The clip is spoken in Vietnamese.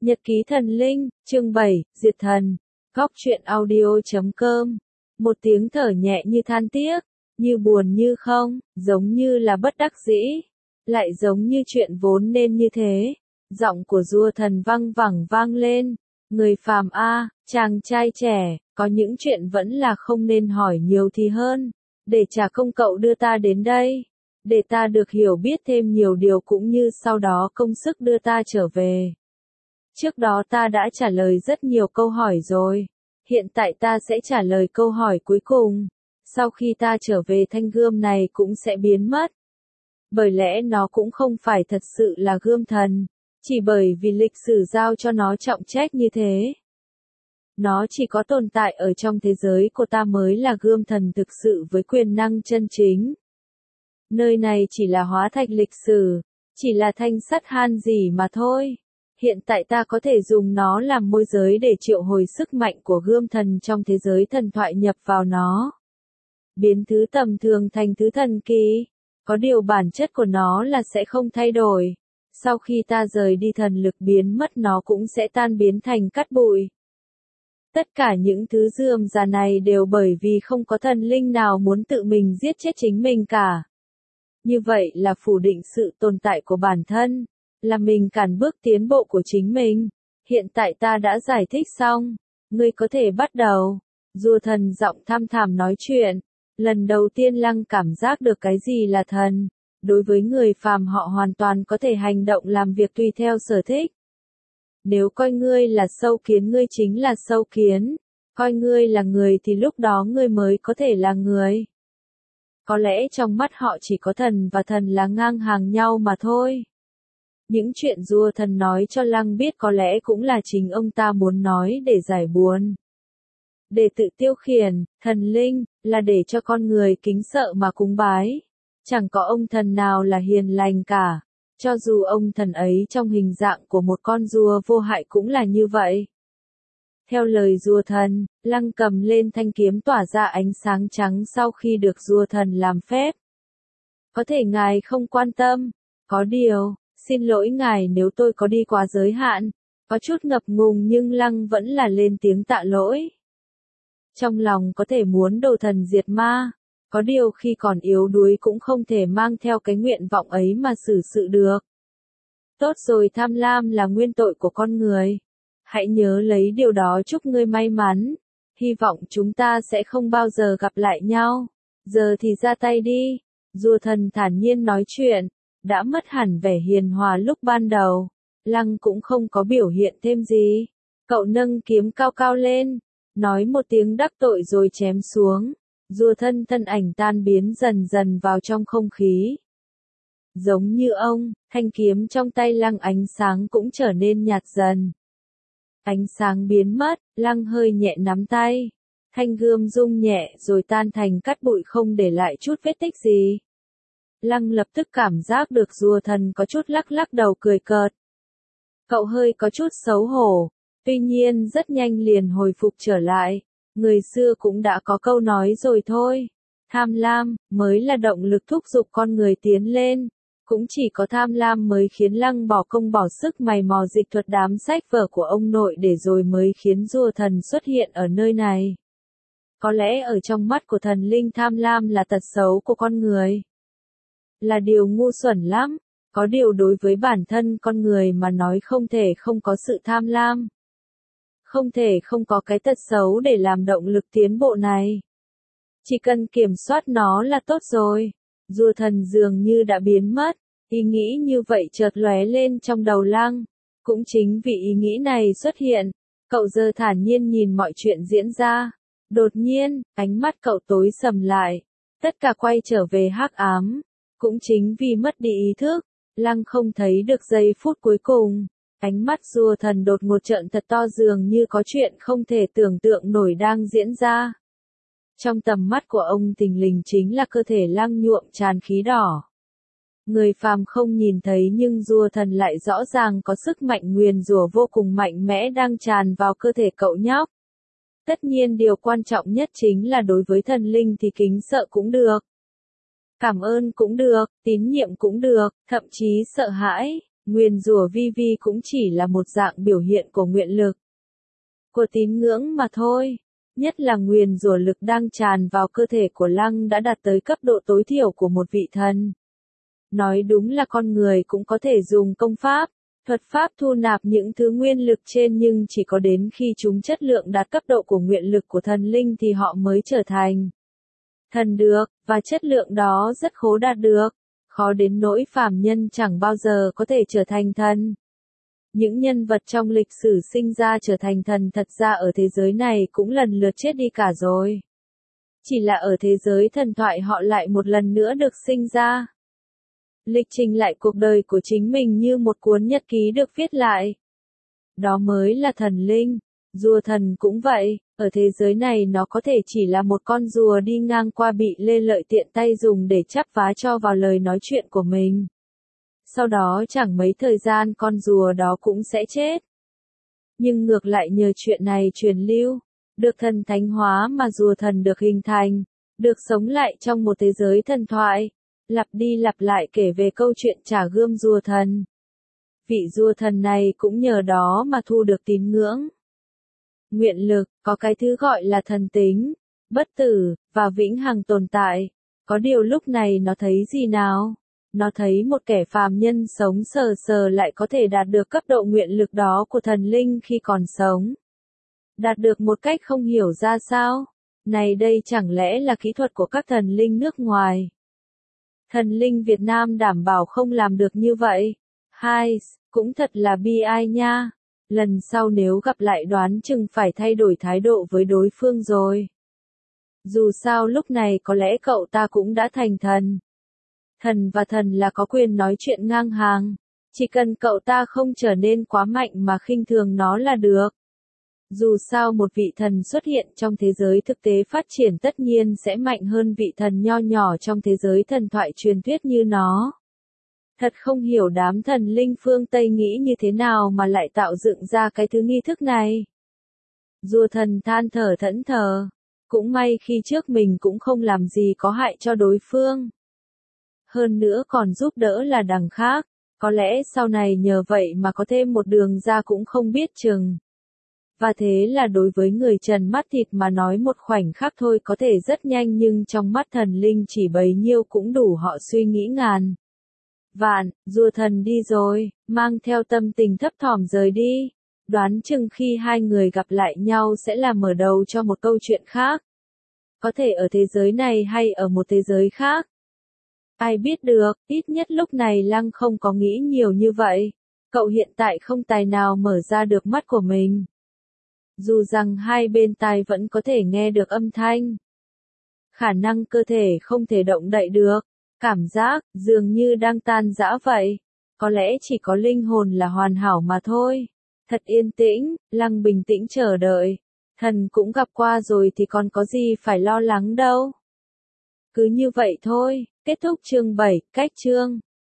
Nhật ký thần linh, chương 7, Diệt thần. Góc truyện audio.com. Một tiếng thở nhẹ như than tiếc, như buồn như không, giống như là bất đắc dĩ, lại giống như chuyện vốn nên như thế. Giọng của Rùa Thần văng vẳng vang lên. Người phàm a, chàng trai trẻ, có những chuyện vẫn là không nên hỏi nhiều thì hơn. Để trả công cậu đưa ta đến đây, để ta được hiểu biết thêm nhiều điều cũng như sau đó công sức đưa ta trở về. Trước đó ta đã trả lời rất nhiều câu hỏi rồi. Hiện tại ta sẽ trả lời câu hỏi cuối cùng. Sau khi ta trở về thanh gươm này cũng sẽ biến mất. Bởi lẽ nó cũng không phải thật sự là gươm thần. Chỉ bởi vì lịch sử giao cho nó trọng trách như thế. Nó chỉ có tồn tại ở trong thế giới của ta mới là gươm thần thực sự với quyền năng chân chính. Nơi này chỉ là hóa thạch lịch sử. Chỉ là thanh sắt han gì mà thôi. Hiện tại ta có thể dùng nó làm môi giới để triệu hồi sức mạnh của gươm thần trong thế giới thần thoại nhập vào nó. Biến thứ tầm thường thành thứ thần kỳ. Có điều bản chất của nó là sẽ không thay đổi. Sau khi ta rời đi thần lực biến mất nó cũng sẽ tan biến thành cát bụi. Tất cả những thứ rườm rà này đều bởi vì không có thần linh nào muốn tự mình giết chết chính mình cả. Như vậy là phủ định sự tồn tại của bản thân. Là mình cản bước tiến bộ của chính mình. Hiện tại ta đã giải thích xong. Ngươi có thể bắt đầu. Rùa Thần giọng thăm thẳm nói chuyện. Lần đầu tiên Lăng cảm giác được cái gì là thần. Đối với người phàm họ hoàn toàn có thể hành động làm việc tùy theo sở thích. Nếu coi ngươi là sâu kiến ngươi chính là sâu kiến. Coi ngươi là người thì lúc đó ngươi mới có thể là người. Có lẽ trong mắt họ chỉ có thần và thần là ngang hàng nhau mà thôi. Những chuyện Rùa Thần nói cho Lăng biết có lẽ cũng là chính ông ta muốn nói để giải buồn. Để tự tiêu khiển, thần linh, là để cho con người kính sợ mà cúng bái. Chẳng có ông thần nào là hiền lành cả. Cho dù ông thần ấy trong hình dạng của một con rùa vô hại cũng là như vậy. Theo lời Rùa Thần, Lăng cầm lên thanh kiếm tỏa ra ánh sáng trắng sau khi được Rùa Thần làm phép. Có thể ngài không quan tâm. Có điều, xin lỗi ngài nếu tôi có đi quá giới hạn. Có chút ngập ngùng nhưng Lăng vẫn là lên tiếng tạ lỗi. Trong lòng có thể muốn đồ thần diệt ma. Có điều khi còn yếu đuối cũng không thể mang theo cái nguyện vọng ấy mà xử sự được. Tốt rồi, tham lam là nguyên tội của con người. Hãy nhớ lấy điều đó, chúc ngươi may mắn. Hy vọng chúng ta sẽ không bao giờ gặp lại nhau. Giờ thì ra tay đi. Rùa Thần thản nhiên nói chuyện. Đã mất hẳn vẻ hiền hòa lúc ban đầu. Lăng cũng không có biểu hiện thêm gì. Cậu nâng kiếm cao cao lên. Nói một tiếng đắc tội rồi chém xuống. Rùa Thân thân ảnh tan biến dần dần vào trong không khí. Giống như ông, thanh kiếm trong tay Lăng ánh sáng cũng trở nên nhạt dần. Ánh sáng biến mất, Lăng hơi nhẹ nắm tay. Thanh gươm rung nhẹ rồi tan thành cát bụi không để lại chút vết tích gì. Lăng lập tức cảm giác được Rùa Thần có chút lắc lắc đầu cười cợt. Cậu hơi có chút xấu hổ, tuy nhiên rất nhanh liền hồi phục trở lại. Người xưa cũng đã có câu nói rồi thôi. Tham lam mới là động lực thúc giục con người tiến lên. Cũng chỉ có tham lam mới khiến Lăng bỏ công bỏ sức mày mò dịch thuật đám sách vở của ông nội để rồi mới khiến Rùa Thần xuất hiện ở nơi này. Có lẽ ở trong mắt của thần linh tham lam là tật xấu của con người. Là điều ngu xuẩn lắm. Có điều đối với bản thân con người mà nói không thể không có sự tham lam. Không thể không có cái tật xấu để làm động lực tiến bộ này. Chỉ cần kiểm soát nó là tốt rồi. Rùa Thần dường như đã biến mất. Ý nghĩ như vậy chợt lóe lên trong đầu Lăng. Cũng chính vì ý nghĩ này xuất hiện, cậu giờ thản nhiên nhìn mọi chuyện diễn ra. Đột nhiên, ánh mắt cậu tối sầm lại. Tất cả quay trở về hắc ám. Cũng chính vì mất đi ý thức, Lăng không thấy được giây phút cuối cùng. Ánh mắt Rùa Thần đột ngột trợn thật to dường như có chuyện không thể tưởng tượng nổi đang diễn ra. Trong tầm mắt của ông thình lình chính là cơ thể Lăng nhuộm tràn khí đỏ. Người phàm không nhìn thấy nhưng Rùa Thần lại rõ ràng có sức mạnh nguyền rủa vô cùng mạnh mẽ đang tràn vào cơ thể cậu nhóc. Tất nhiên điều quan trọng nhất chính là đối với thần linh thì kính sợ cũng được. Cảm ơn cũng được, tín nhiệm cũng được, thậm chí sợ hãi. Nguyền rủa vi vi cũng chỉ là một dạng biểu hiện của nguyện lực, của tín ngưỡng mà thôi. Nhất là nguyền rủa lực đang tràn vào cơ thể của Lăng đã đạt tới cấp độ tối thiểu của một vị thần. Nói đúng là con người cũng có thể dùng công pháp, thuật pháp thu nạp những thứ nguyên lực trên, nhưng chỉ có đến khi chúng chất lượng đạt cấp độ của nguyện lực của thần linh thì họ mới trở thành thần được, và chất lượng đó rất khó đạt được, khó đến nỗi phàm nhân chẳng bao giờ có thể trở thành thần. Những nhân vật trong lịch sử sinh ra trở thành thần thật ra ở thế giới này cũng lần lượt chết đi cả rồi. Chỉ là ở thế giới thần thoại họ lại một lần nữa được sinh ra. Lịch trình lại cuộc đời của chính mình như một cuốn nhật ký được viết lại. Đó mới là thần linh. Rùa thần cũng vậy, ở thế giới này nó có thể chỉ là một con rùa đi ngang qua bị Lê Lợi tiện tay dùng để chắp vá cho vào lời nói chuyện của mình. Sau đó chẳng mấy thời gian con rùa đó cũng sẽ chết. Nhưng ngược lại nhờ chuyện này truyền lưu, được thần thánh hóa mà rùa thần được hình thành, được sống lại trong một thế giới thần thoại, lặp đi lặp lại kể về câu chuyện trả gươm rùa thần. Vị rùa thần này cũng nhờ đó mà thu được tín ngưỡng. Nguyện lực, có cái thứ gọi là thần tính, bất tử, và vĩnh hằng tồn tại. Có điều lúc này nó thấy gì nào? Nó thấy một kẻ phàm nhân sống sờ sờ lại có thể đạt được cấp độ nguyện lực đó của thần linh khi còn sống. Đạt được một cách không hiểu ra sao. Này đây chẳng lẽ là kỹ thuật của các thần linh nước ngoài? Thần linh Việt Nam đảm bảo không làm được như vậy. Hai, cũng thật là bi ai nha. Lần sau nếu gặp lại đoán chừng phải thay đổi thái độ với đối phương rồi. Dù sao lúc này có lẽ cậu ta cũng đã thành thần. Thần và thần là có quyền nói chuyện ngang hàng. Chỉ cần cậu ta không trở nên quá mạnh mà khinh thường nó là được. Dù sao một vị thần xuất hiện trong thế giới thực tế phát triển tất nhiên sẽ mạnh hơn vị thần nho nhỏ trong thế giới thần thoại truyền thuyết như nó. Thật không hiểu đám thần linh phương Tây nghĩ như thế nào mà lại tạo dựng ra cái thứ nghi thức này. Rùa thần than thở thẫn thờ. Cũng may khi trước mình cũng không làm gì có hại cho đối phương. Hơn nữa còn giúp đỡ là đằng khác. Có lẽ sau này nhờ vậy mà có thêm một đường ra cũng không biết chừng. Và thế là đối với người trần mắt thịt mà nói một khoảnh khắc thôi có thể rất nhanh, nhưng trong mắt thần linh chỉ bấy nhiêu cũng đủ họ suy nghĩ ngàn vạn. Rùa thần đi rồi, mang theo tâm tình thấp thỏm rời đi. Đoán chừng khi hai người gặp lại nhau sẽ là mở đầu cho một câu chuyện khác. Có thể ở thế giới này hay ở một thế giới khác. Ai biết được, ít nhất lúc này Lăng không có nghĩ nhiều như vậy. Cậu hiện tại không tài nào mở ra được mắt của mình. Dù rằng hai bên tai vẫn có thể nghe được âm thanh. Khả năng cơ thể không thể động đậy được. Cảm giác, dường như đang tan rã vậy. Có lẽ chỉ có linh hồn là hoàn hảo mà thôi. Thật yên tĩnh, Lăng bình tĩnh chờ đợi. Thần cũng gặp qua rồi thì còn có gì phải lo lắng đâu. Cứ như vậy thôi, kết thúc chương 7, cách chương.